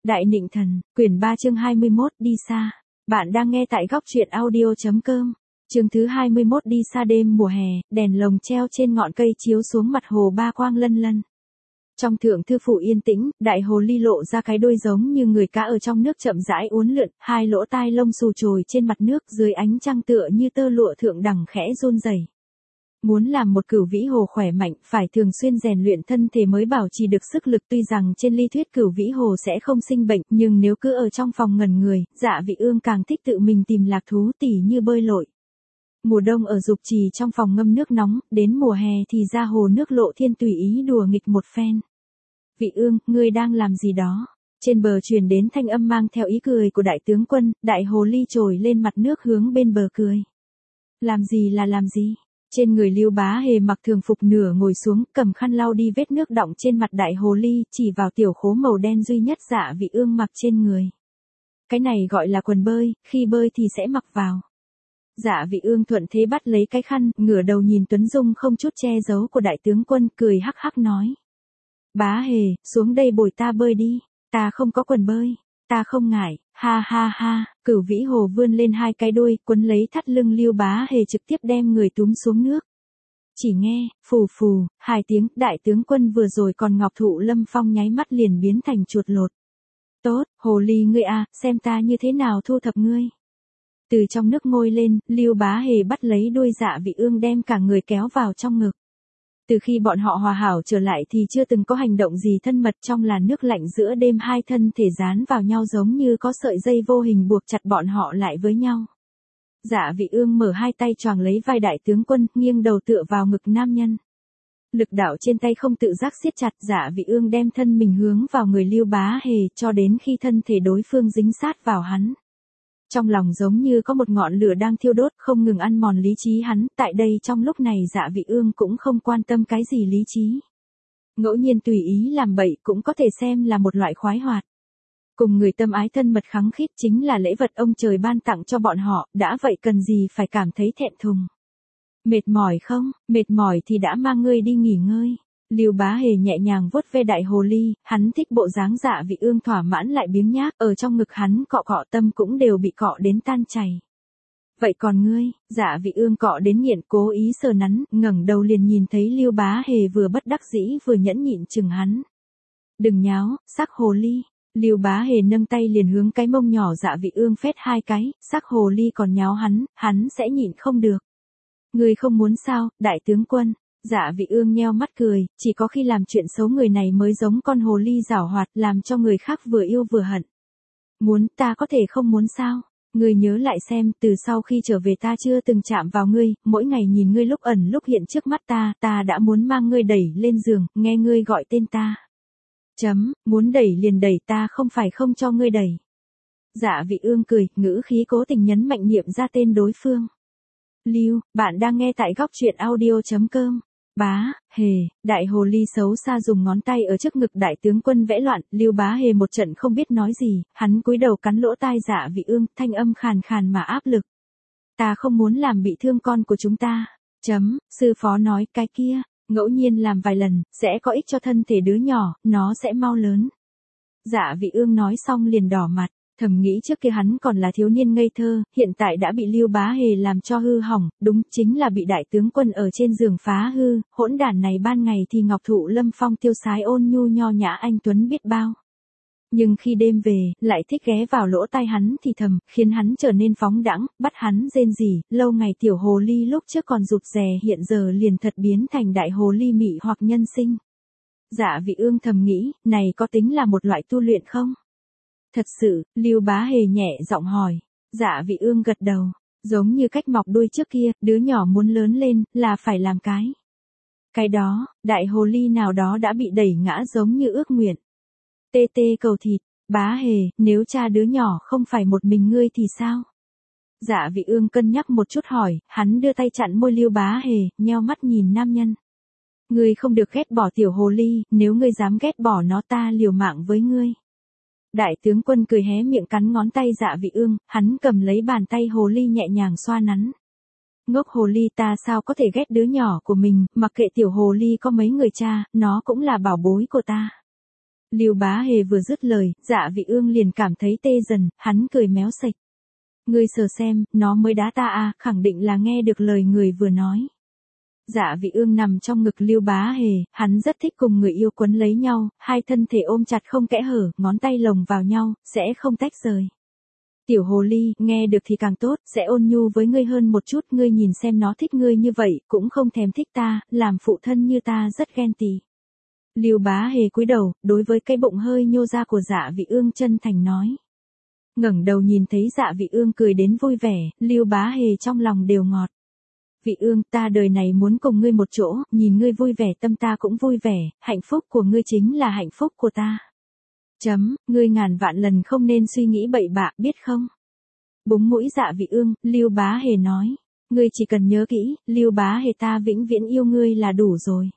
Đại Nịnh Thần, quyển 3 chương 21 đi xa. Bạn đang nghe tại góc truyện audio.com. Chương thứ 21 đi xa đêm mùa hè, đèn lồng treo trên ngọn cây chiếu xuống mặt hồ ba quang lân lân. Trong thượng thư phủ yên tĩnh, đại hồ ly lộ ra cái đuôi giống như người cá ở trong nước chậm rãi uốn lượn, hai lỗ tai lông xù trồi trên mặt nước dưới ánh trăng tựa như tơ lụa thượng đẳng khẽ run rẩy. Muốn làm một cửu vĩ hồ khỏe mạnh, phải thường xuyên rèn luyện thân thể mới bảo trì được sức lực. Tuy rằng trên lý thuyết cửu vĩ hồ sẽ không sinh bệnh, nhưng nếu cứ ở trong phòng ngẩn người, Dạ Vị Ương càng thích tự mình tìm lạc thú tỉ như bơi lội. Mùa đông ở Dục Trì trong phòng ngâm nước nóng, đến mùa hè thì ra hồ nước Lộ Thiên tùy ý đùa nghịch một phen. Vị Ương, ngươi đang làm gì đó? Trên bờ truyền đến thanh âm mang theo ý cười của đại tướng quân, đại hồ ly trồi lên mặt nước hướng bên bờ cười. Làm gì là làm gì? Trên người Lưu Bá Hề mặc thường phục nửa ngồi xuống, cầm khăn lau đi vết nước đọng trên mặt đại hồ ly, chỉ vào tiểu khố màu đen duy nhất Dạ Vị Ương mặc trên người. Cái này gọi là quần bơi, khi bơi thì sẽ mặc vào. Dạ Vị Ương thuận thế bắt lấy cái khăn, ngửa đầu nhìn Tuấn Dung không chút che giấu của đại tướng quân, cười hắc hắc nói. Bá Hề, xuống đây bồi ta bơi đi, ta không có quần bơi. Ta không ngại, ha ha ha, cửu vĩ hồ vươn lên hai cái đuôi, quấn lấy thắt lưng Lưu Bá Hề trực tiếp đem người túm xuống nước. Chỉ nghe, phù phù, hai tiếng, đại tướng quân vừa rồi còn ngọc thụ lâm phong nháy mắt liền biến thành chuột lột. Tốt, hồ ly ngươi à, xem ta như thế nào thu thập ngươi. Từ trong nước ngôi lên, Lưu Bá Hề bắt lấy đuôi Dạ Vị Ương đem cả người kéo vào trong ngực. Từ khi bọn họ hòa hảo trở lại thì chưa từng có hành động gì thân mật, trong làn nước lạnh giữa đêm hai thân thể dán vào nhau giống như có sợi dây vô hình buộc chặt bọn họ lại với nhau. Dạ Vị Ương mở hai tay choàng lấy vai đại tướng quân, nghiêng đầu tựa vào ngực nam nhân. Lực đạo trên tay không tự giác siết chặt, Dạ Vị Ương đem thân mình hướng vào người Lưu Bá Hề cho đến khi thân thể đối phương dính sát vào hắn. Trong lòng giống như có một ngọn lửa đang thiêu đốt, không ngừng ăn mòn lý trí hắn, tại đây trong lúc này Dạ Vị Ương cũng không quan tâm cái gì lý trí. Ngẫu nhiên tùy ý làm bậy cũng có thể xem là một loại khoái hoạt. Cùng người tâm ái thân mật khắng khít chính là lễ vật ông trời ban tặng cho bọn họ, đã vậy cần gì phải cảm thấy thẹn thùng. Mệt mỏi không? Mệt mỏi thì đã mang ngươi đi nghỉ ngơi. Lưu Bá Hề nhẹ nhàng vuốt ve đại hồ ly, hắn thích bộ dáng Dạ Vị Ương thỏa mãn lại biếng nhác, ở trong ngực hắn cọ cọ tâm cũng đều bị cọ đến tan chảy. Vậy còn ngươi? Dạ Vị Ương cọ đến nghiện, cố ý sờ nắn, ngẩng đầu liền nhìn thấy Lưu Bá Hề vừa bất đắc dĩ vừa nhẫn nhịn chừng hắn. Đừng nháo, sắc hồ ly. Lưu Bá Hề nâng tay liền hướng cái mông nhỏ Dạ Vị Ương phét hai cái, sắc hồ ly còn nháo hắn sẽ nhịn không được. Ngươi không muốn sao, đại tướng quân? Dạ Vị Ương nheo mắt cười, chỉ có khi làm chuyện xấu người này mới giống con hồ ly giảo hoạt, làm cho người khác vừa yêu vừa hận. Muốn, ta có thể không muốn sao? Ngươi nhớ lại xem, từ sau khi trở về ta chưa từng chạm vào ngươi, mỗi ngày nhìn ngươi lúc ẩn lúc hiện trước mắt ta đã muốn mang ngươi đẩy lên giường, nghe ngươi gọi tên ta. Muốn đẩy liền đẩy, ta không phải không cho ngươi đẩy. Dạ Vị Ương cười, ngữ khí cố tình nhấn mạnh niệm ra tên đối phương. Lưu, bạn đang nghe tại góc truyện audio.com. Bá Hề, đại hồ ly xấu xa dùng ngón tay ở trước ngực đại tướng quân vẽ loạn, Lưu Bá Hề một trận không biết nói gì, hắn cúi đầu cắn lỗ tai Dạ Vị Ương, thanh âm khàn khàn mà áp lực. Ta không muốn làm bị thương con của chúng ta. Sư phó nói, cái kia, ngẫu nhiên làm vài lần, sẽ có ích cho thân thể đứa nhỏ, nó sẽ mau lớn. Dạ Vị Ương nói xong liền đỏ mặt. Thầm nghĩ trước kia hắn còn là thiếu niên ngây thơ, hiện tại đã bị Lưu Bá Hề làm cho hư hỏng, đúng chính là bị đại tướng quân ở trên giường phá hư, hỗn đản này ban ngày thì ngọc thụ lâm phong tiêu sái ôn nhu nho nhã anh tuấn biết bao. Nhưng khi đêm về, lại thích ghé vào lỗ tai hắn thì thầm, khiến hắn trở nên phóng đãng, bắt hắn rên rỉ, lâu ngày tiểu hồ ly lúc trước còn rụt rè hiện giờ liền thật biến thành đại hồ ly mị hoặc nhân sinh. Dạ Vị Ương thầm nghĩ, này có tính là một loại tu luyện không? Thật sự, Lưu Bá Hề nhẹ giọng hỏi. Dạ Vị Ương gật đầu, giống như cách mọc đuôi trước kia, đứa nhỏ muốn lớn lên, là phải làm cái đó, đại hồ ly nào đó đã bị đẩy ngã giống như ước nguyện. Tê tê cầu thịt, Bá Hề, nếu cha đứa nhỏ không phải một mình ngươi thì sao? Dạ Vị Ương cân nhắc một chút hỏi, hắn đưa tay chặn môi Lưu Bá Hề, nheo mắt nhìn nam nhân. Ngươi không được ghét bỏ tiểu hồ ly, nếu ngươi dám ghét bỏ nó ta liều mạng với ngươi. Đại tướng quân cười hé miệng cắn ngón tay Dạ Vị Ương, hắn cầm lấy bàn tay hồ ly nhẹ nhàng xoa nắn. Ngốc hồ ly, ta sao có thể ghét đứa nhỏ của mình, mặc kệ tiểu hồ ly có mấy người cha, nó cũng là bảo bối của ta. Lưu Bá Hề vừa dứt lời, Dạ Vị Ương liền cảm thấy tê dần, hắn cười méo sạch. Ngươi sờ xem, nó mới đá ta à, khẳng định là nghe được lời người vừa nói. Dạ Vị Ương nằm trong ngực Lưu Bá Hề, hắn rất thích cùng người yêu quấn lấy nhau, hai thân thể ôm chặt không kẽ hở, ngón tay lồng vào nhau, sẽ không tách rời. Tiểu hồ ly, nghe được thì càng tốt, sẽ ôn nhu với ngươi hơn một chút, ngươi nhìn xem nó thích ngươi như vậy, cũng không thèm thích ta, làm phụ thân như ta rất ghen tị. Lưu Bá Hề cúi đầu, đối với cái bụng hơi nhô ra của Dạ Vị Ương chân thành nói. Ngẩng đầu nhìn thấy Dạ Vị Ương cười đến vui vẻ, Lưu Bá Hề trong lòng đều ngọt. Vị Ương, ta đời này muốn cùng ngươi một chỗ, nhìn ngươi vui vẻ tâm ta cũng vui vẻ, hạnh phúc của ngươi chính là hạnh phúc của ta. Ngươi ngàn vạn lần không nên suy nghĩ bậy bạ, biết không? Búng mũi Dạ Vị Ương, Lưu Bá Hề nói. Ngươi chỉ cần nhớ kỹ, Lưu Bá Hề ta vĩnh viễn yêu ngươi là đủ rồi.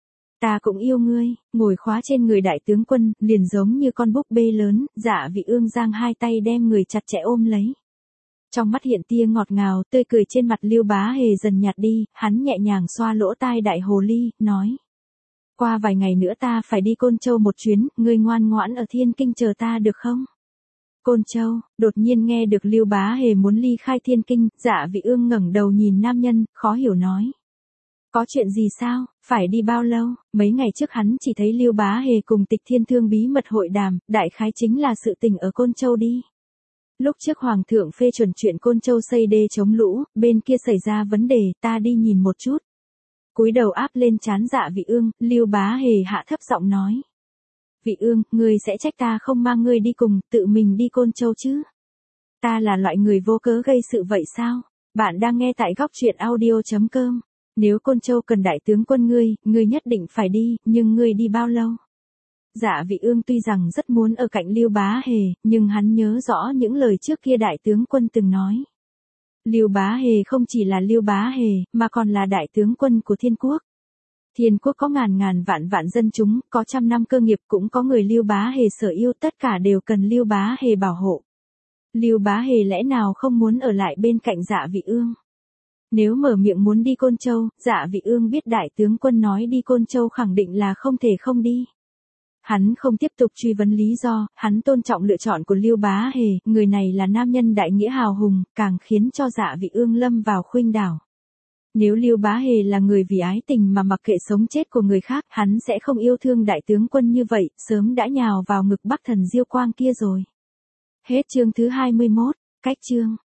Ta cũng yêu ngươi, ngồi khóa trên người đại tướng quân, liền giống như con búp bê lớn, Dạ Vị Ương giang hai tay đem người chặt chẽ ôm lấy. Trong mắt hiện tia ngọt ngào, tươi cười trên mặt Lưu Bá Hề dần nhạt đi, hắn nhẹ nhàng xoa lỗ tai đại hồ ly, nói. Qua vài ngày nữa ta phải đi Côn Châu một chuyến, ngươi ngoan ngoãn ở Thiên Kinh chờ ta được không? Côn Châu, đột nhiên nghe được Lưu Bá Hề muốn ly khai Thiên Kinh, Dạ Vị Ương ngẩng đầu nhìn nam nhân, khó hiểu nói. Có chuyện gì sao, phải đi bao lâu? Mấy ngày trước hắn chỉ thấy Lưu Bá Hề cùng Tịch Thiên Thương bí mật hội đàm, đại khái chính là sự tình ở Côn Châu đi. Lúc trước Hoàng thượng phê chuẩn chuyện Côn Châu xây đê chống lũ, bên kia xảy ra vấn đề, ta đi nhìn một chút. Cúi đầu áp lên trán Dạ Vị Ương, Lưu Bá Hề hạ thấp giọng nói. Vị Ương, ngươi sẽ trách ta không mang ngươi đi cùng, tự mình đi Côn Châu chứ? Ta là loại người vô cớ gây sự vậy sao? Bạn đang nghe tại góc truyện audio.com. Nếu Côn Châu cần đại tướng quân ngươi nhất định phải đi, nhưng ngươi đi bao lâu? Dạ Vị Ương tuy rằng rất muốn ở cạnh Lưu Bá Hề, nhưng hắn nhớ rõ những lời trước kia đại tướng quân từng nói. Lưu Bá Hề không chỉ là Lưu Bá Hề, mà còn là đại tướng quân của Thiên Quốc. Thiên Quốc có ngàn ngàn vạn vạn dân chúng, có trăm năm cơ nghiệp, cũng có người Lưu Bá Hề sở yêu, tất cả đều cần Lưu Bá Hề bảo hộ. Lưu Bá Hề lẽ nào không muốn ở lại bên cạnh Dạ Vị Ương? Nếu mở miệng muốn đi Côn Châu, Dạ Vị Ương biết đại tướng quân nói đi Côn Châu khẳng định là không thể không đi. Hắn không tiếp tục truy vấn lý do, hắn tôn trọng lựa chọn của Lưu Bá Hề, người này là nam nhân đại nghĩa hào hùng, càng khiến cho Dạ Vị Ương lâm vào khuynh đảo. Nếu Lưu Bá Hề là người vì ái tình mà mặc kệ sống chết của người khác, hắn sẽ không yêu thương đại tướng quân như vậy, sớm đã nhào vào ngực Bắc Thần Diêu Quang kia rồi. Hết chương thứ 21, cách chương.